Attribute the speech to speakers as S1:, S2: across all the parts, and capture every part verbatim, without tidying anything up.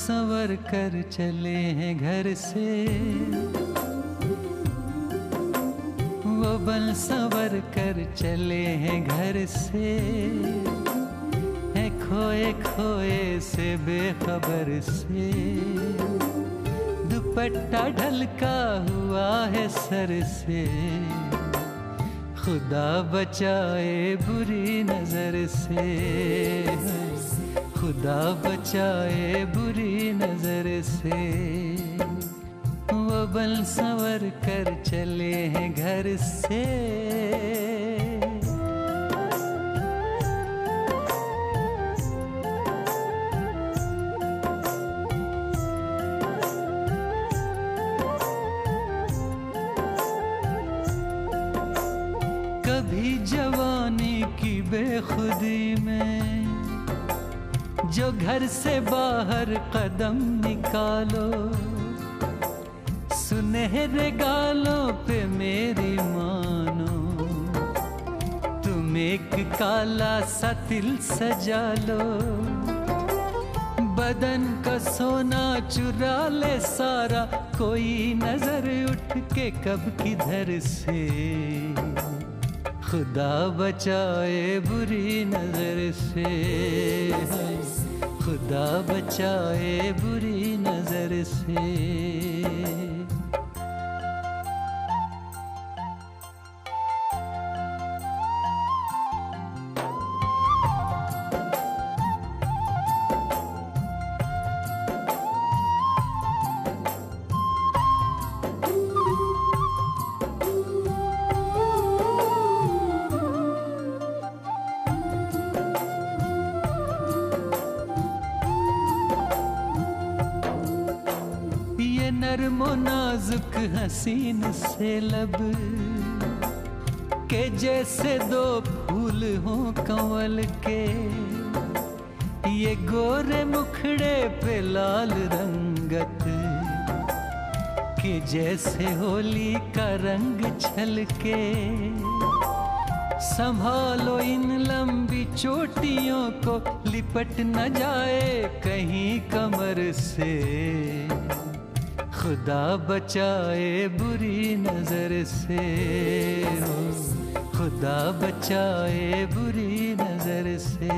S1: संवर कर चले हैं घर से, वो बन संवर कर चले हैं घर से, है खोए खोए से बेखबर से, दुपट्टा ढलका हुआ है सर से, खुदा बचाए बुरी नजर से, खुदा बचाए बुरी नजर से, वो बन संवर कर चले हैं घर से। कभी जवानी की बेखुदी में जो घर से बाहर कदम निकालो, सुनहरे गालों पे मेरी मानो, तुम एक काला सा तिल सजा लो, बदन का सोना चुरा ले सारा, कोई नजर उठ के कब किधर से, खुदा बचाए बुरी नजर से, खुदा बचाए बुरी नजर से। नर्मो नाजुक हसीन से लब के जैसे दो फूल हों कंवल के, ये गोरे मुखड़े पे लाल रंगत के जैसे होली का रंग छलके, संभालो इन लंबी चोटियों को, लिपट न जाए कहीं कमर से, खुदा बचाए बुरी नजर से, खुदा बचाए बुरी नजर से,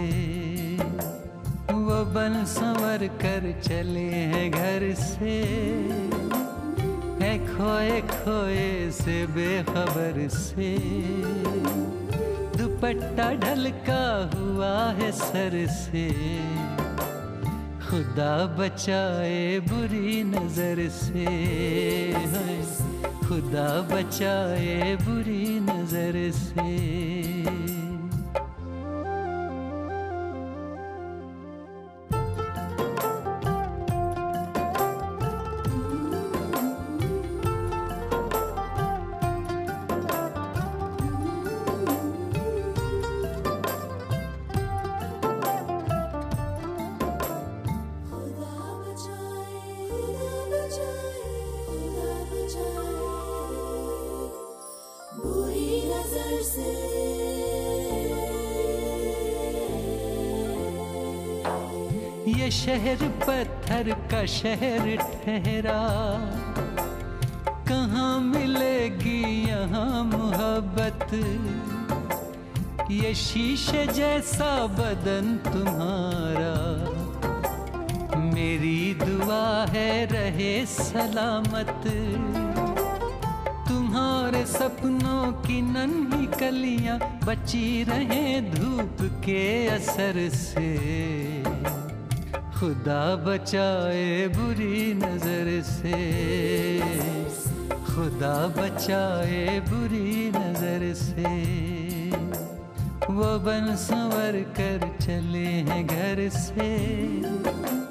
S1: वो बन संवर कर चले हैं घर से, है खोए खोए से बेखबर से, दुपट्टा ढलका हुआ है सर से, खुदा बचाए बुरी नजर से, खुदा बचाए बुरी नजर से। ये शहर पत्थर का शहर ठहरा, कहाँ मिलेगी यहाँ मोहब्बत, ये शीशे जैसा बदन तुम्हारा, मेरी दुआ है रहे सलामत, तुम्हारे सपनों की नन्ही कलियां बची रहे धूप के असर से, खुदा बचाए बुरी नजर से, खुदा बचाए बुरी नजर से, वो बन संवर कर चले हैं घर से।